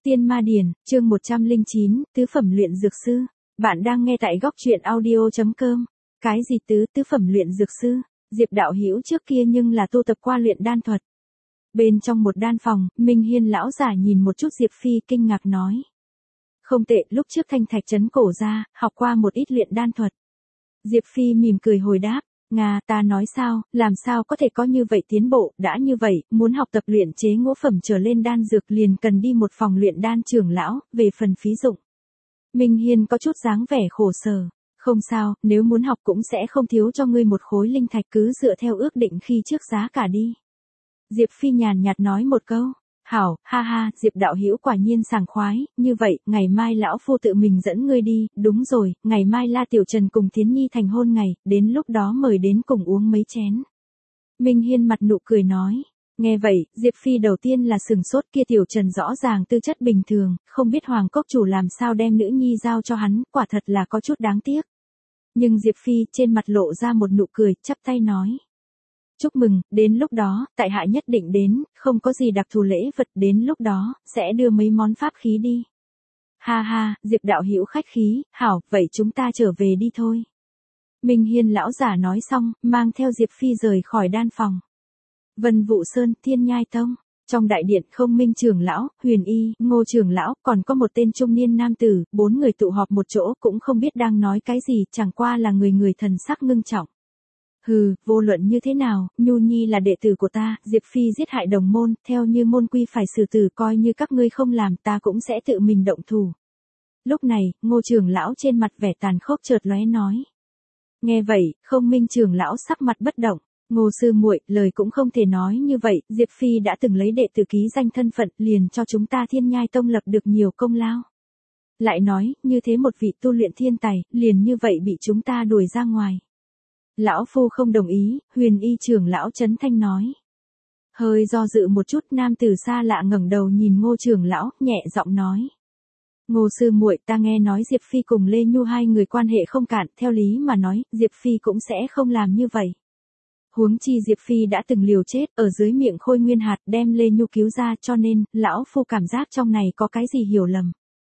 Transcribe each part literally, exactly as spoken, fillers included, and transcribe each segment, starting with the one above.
Tiên Ma Điển, chương một trăm lẻ chín, tứ phẩm luyện dược sư. Bạn đang nghe tại góc truyện audio chấm com. Cái gì tứ tứ phẩm luyện dược sư? Diệp đạo hữu trước kia nhưng là tu tập qua luyện đan thuật. Bên trong một đan phòng, Minh Hiên lão giả nhìn một chút Diệp Phi kinh ngạc nói. Không tệ, lúc trước thanh thạch trấn cổ ra, học qua một ít luyện đan thuật. Diệp Phi mỉm cười hồi đáp. Nga, ta nói sao, làm sao có thể có như vậy tiến bộ, đã như vậy, muốn học tập luyện chế ngũ phẩm trở lên đan dược liền cần đi một phòng luyện đan trưởng lão, về phần phí dụng. Minh Hiên có chút dáng vẻ khổ sở, không sao, nếu muốn học cũng sẽ không thiếu cho ngươi một khối linh thạch, cứ dựa theo ước định khi trước giá cả đi. Diệp Phi nhàn nhạt nói một câu. Hảo, ha ha, Diệp đạo hữu quả nhiên sảng khoái, như vậy, ngày mai lão phu tự mình dẫn ngươi đi, đúng rồi, ngày mai La Tiểu Trần cùng Thiến Nhi thành hôn ngày, đến lúc đó mời đến cùng uống mấy chén. Minh Hiên mặt nụ cười nói, nghe vậy, Diệp Phi đầu tiên là sừng sốt, kia Tiểu Trần rõ ràng tư chất bình thường, không biết Hoàng Cốc chủ làm sao đem nữ nhi giao cho hắn, quả thật là có chút đáng tiếc. Nhưng Diệp Phi trên mặt lộ ra một nụ cười, chắp tay nói. Chúc mừng, đến lúc đó, tại hạ nhất định đến, không có gì đặc thù lễ vật, đến lúc đó, sẽ đưa mấy món pháp khí đi. Ha ha, Diệp đạo hữu khách khí, hảo, vậy chúng ta trở về đi thôi. Minh Hiên lão giả nói xong, mang theo Diệp Phi rời khỏi đan phòng. Vân Vũ Sơn, Thiên Nhai Tông. Trong đại điện Không Minh trưởng lão, Huyền Y, Ngô trưởng lão, còn có một tên trung niên nam tử, bốn người tụ họp một chỗ cũng không biết đang nói cái gì, chẳng qua là người người thần sắc ngưng trọng. Hừ, vô luận như thế nào, Nhu Nhi là đệ tử của ta, Diệp Phi giết hại đồng môn, theo như môn quy phải xử tử, coi như các ngươi không làm, ta cũng sẽ tự mình động thủ. Lúc này, Ngô trưởng lão trên mặt vẻ tàn khốc chợt lóe nói. Nghe vậy, Không Minh trưởng lão sắc mặt bất động, Ngô sư muội, lời cũng không thể nói như vậy, Diệp Phi đã từng lấy đệ tử ký danh thân phận, liền cho chúng ta Thiên Nhai Tông lập được nhiều công lao. Lại nói, như thế một vị tu luyện thiên tài, liền như vậy bị chúng ta đuổi ra ngoài. Lão phu không đồng ý, Huyền Y trưởng lão Trấn Thanh nói. Hơi do dự một chút, nam tử xa lạ ngẩng đầu nhìn Ngô trưởng lão, nhẹ giọng nói. Ngô sư muội, ta nghe nói Diệp Phi cùng Lê Nhu hai người quan hệ không cạn, theo lý mà nói, Diệp Phi cũng sẽ không làm như vậy. Huống chi Diệp Phi đã từng liều chết, ở dưới miệng Khôi Nguyên Hạt đem Lê Nhu cứu ra, cho nên, lão phu cảm giác trong này có cái gì hiểu lầm.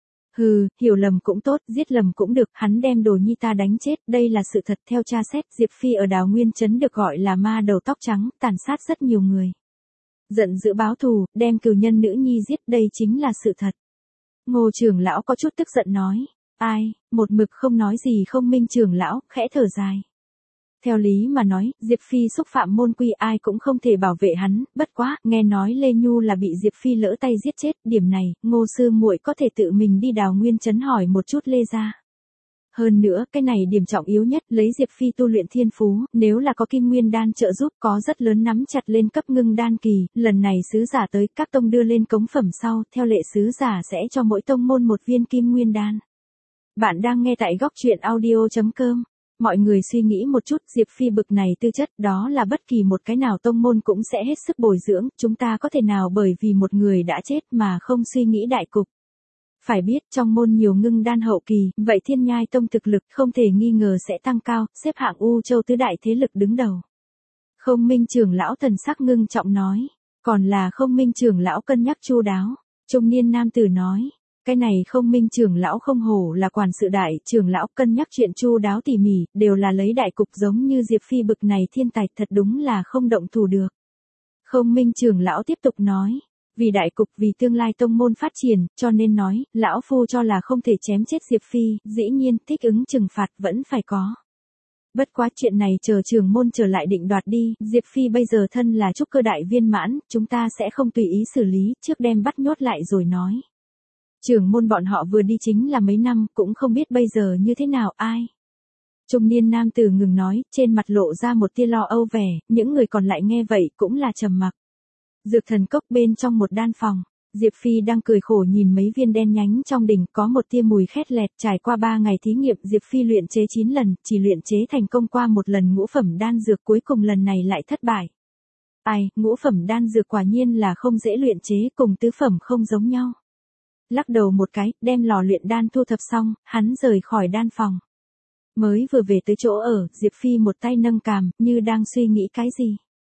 Hừ, hiểu lầm cũng tốt, giết lầm cũng được, hắn đem đồ nhi ta đánh chết, đây là sự thật. Theo tra xét, Diệp Phi ở Đào Nguyên Trấn được gọi là ma đầu tóc trắng, tàn sát rất nhiều người. Giận dữ báo thù, đem cừu nhân nữ nhi giết, đây chính là sự thật. Ngô trưởng lão có chút tức giận nói, ai, một mực không nói gì Không Minh trưởng lão, khẽ thở dài. Theo lý mà nói, Diệp Phi xúc phạm môn quy, ai cũng không thể bảo vệ hắn, bất quá, nghe nói Lê Nhu là bị Diệp Phi lỡ tay giết chết, điểm này, Ngô sư muội có thể tự mình đi Đào Nguyên Trấn hỏi một chút Lê gia. Hơn nữa, cái này điểm trọng yếu nhất, lấy Diệp Phi tu luyện thiên phú, nếu là có Kim Nguyên đan trợ giúp, có rất lớn nắm chặt lên cấp ngưng đan kỳ, lần này sứ giả tới, các tông đưa lên cống phẩm sau, theo lệ sứ giả sẽ cho mỗi tông môn một viên Kim Nguyên đan. Bạn đang nghe tại góc truyện audio chấm com. Mọi người suy nghĩ một chút, Diệp Phi bực này tư chất, đó là bất kỳ một cái nào tông môn cũng sẽ hết sức bồi dưỡng, chúng ta có thể nào bởi vì một người đã chết mà không suy nghĩ đại cục. Phải biết, trong môn nhiều ngưng đan hậu kỳ, vậy Thiên Nhai Tông thực lực không thể nghi ngờ sẽ tăng cao, xếp hạng U Châu tứ đại thế lực đứng đầu. Không Minh trưởng lão thần sắc ngưng trọng nói, còn là Không Minh trưởng lão cân nhắc chu đáo. Trung niên nam tử nói. Cái này Không Minh trưởng lão không hổ là quản sự đại, trưởng lão cân nhắc chuyện chu đáo tỉ mỉ, đều là lấy đại cục, giống như Diệp Phi bực này thiên tài, thật đúng là không động thủ được. Không Minh trưởng lão tiếp tục nói, vì đại cục, vì tương lai tông môn phát triển, cho nên nói, lão phu cho là không thể chém chết Diệp Phi, dĩ nhiên, thích ứng trừng phạt vẫn phải có. Bất quá chuyện này chờ trưởng môn trở lại định đoạt đi, Diệp Phi bây giờ thân là trúc cơ đại viên mãn, chúng ta sẽ không tùy ý xử lý, trước đem bắt nhốt lại rồi nói. Trưởng môn bọn họ vừa đi chính là mấy năm, cũng không biết bây giờ như thế nào, ai. Trung niên nam tử ngừng nói, trên mặt lộ ra một tia lo âu vẻ, những người còn lại nghe vậy cũng là trầm mặc. Dược thần cốc bên trong một đan phòng, Diệp Phi đang cười khổ nhìn mấy viên đen nhánh trong đỉnh, có một tia mùi khét lẹt. Trải qua ba ngày thí nghiệm, Diệp Phi luyện chế chín lần, chỉ luyện chế thành công qua một lần ngũ phẩm đan dược, cuối cùng lần này lại thất bại. Ai, ngũ phẩm đan dược quả nhiên là không dễ luyện chế, cùng tứ phẩm không giống nhau. Lắc đầu một cái, đem lò luyện đan thu thập xong, hắn rời khỏi đan phòng. Mới vừa về tới chỗ ở, Diệp Phi một tay nâng cằm, như đang suy nghĩ cái gì.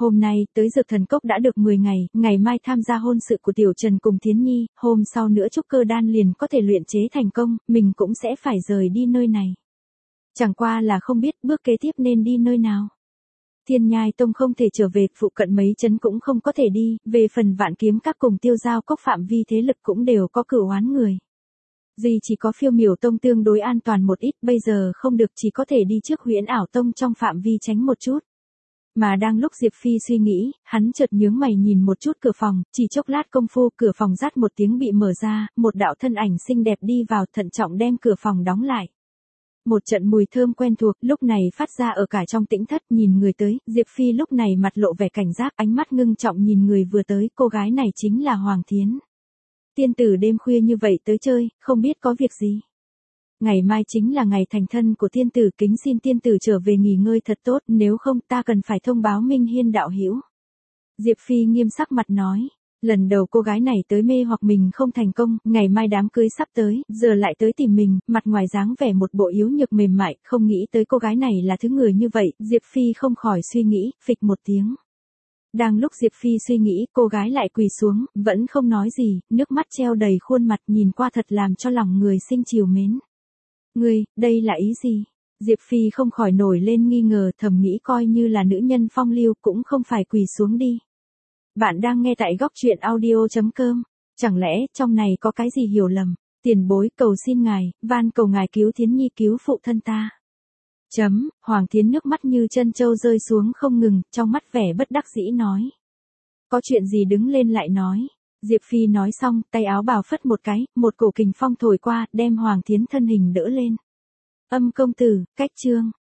Hôm nay, tới Dược Thần Cốc đã được mười ngày, ngày mai tham gia hôn sự của Tiểu Trần cùng Thiến Nhi, hôm sau nữa trúc cơ đan liền có thể luyện chế thành công, mình cũng sẽ phải rời đi nơi này. Chẳng qua là không biết bước kế tiếp nên đi nơi nào. Thiên Nhai Tông không thể trở về, phụ cận mấy trấn cũng không có thể đi, về phần Vạn Kiếm Các cùng Tiêu Giao Cốc phạm vi thế lực cũng đều có cửu oán người. Duy chỉ có Phiêu Miểu Tông tương đối an toàn một ít, bây giờ không được, chỉ có thể đi trước Huyễn Ảo Tông trong phạm vi tránh một chút. Mà đang lúc Diệp Phi suy nghĩ, hắn chợt nhướng mày nhìn một chút cửa phòng, chỉ chốc lát công phu cửa phòng rát một tiếng bị mở ra, một đạo thân ảnh xinh đẹp đi vào, thận trọng đem cửa phòng đóng lại. Một trận mùi thơm quen thuộc lúc này phát ra ở cả trong tĩnh thất, nhìn người tới, Diệp Phi lúc này mặt lộ vẻ cảnh giác, ánh mắt ngưng trọng nhìn người vừa tới, cô gái này chính là Hoàng Thiến. Tiên tử đêm khuya như vậy tới chơi, không biết có việc gì. Ngày mai chính là ngày thành thân của tiên tử, kính xin tiên tử trở về nghỉ ngơi thật tốt, nếu không ta cần phải thông báo Minh Hiên đạo hữu. Diệp Phi nghiêm sắc mặt nói. Lần đầu cô gái này tới mê hoặc mình không thành công, ngày mai đám cưới sắp tới, giờ lại tới tìm mình, mặt ngoài dáng vẻ một bộ yếu nhược mềm mại, không nghĩ tới cô gái này là thứ người như vậy, Diệp Phi không khỏi suy nghĩ, phịch một tiếng. Đang lúc Diệp Phi suy nghĩ, cô gái lại quỳ xuống, vẫn không nói gì, nước mắt treo đầy khuôn mặt, nhìn qua thật làm cho lòng người sinh trìu mến. Ngươi, đây là ý gì? Diệp Phi không khỏi nổi lên nghi ngờ, thầm nghĩ coi như là nữ nhân phong lưu cũng không phải quỳ xuống đi. Bạn đang nghe tại góc truyện audio chấm com. Chẳng lẽ trong này có cái gì hiểu lầm? Tiền bối cầu xin ngài, van cầu ngài cứu Thiến Nhi, cứu phụ thân ta. Chấm, Hoàng Thiến nước mắt như chân trâu rơi xuống không ngừng, trong mắt vẻ bất đắc dĩ nói. Có chuyện gì đứng lên lại nói. Diệp Phi nói xong, tay áo bào phất một cái, một cổ kình phong thổi qua, đem Hoàng Thiến thân hình đỡ lên. Âm công tử, cách chương.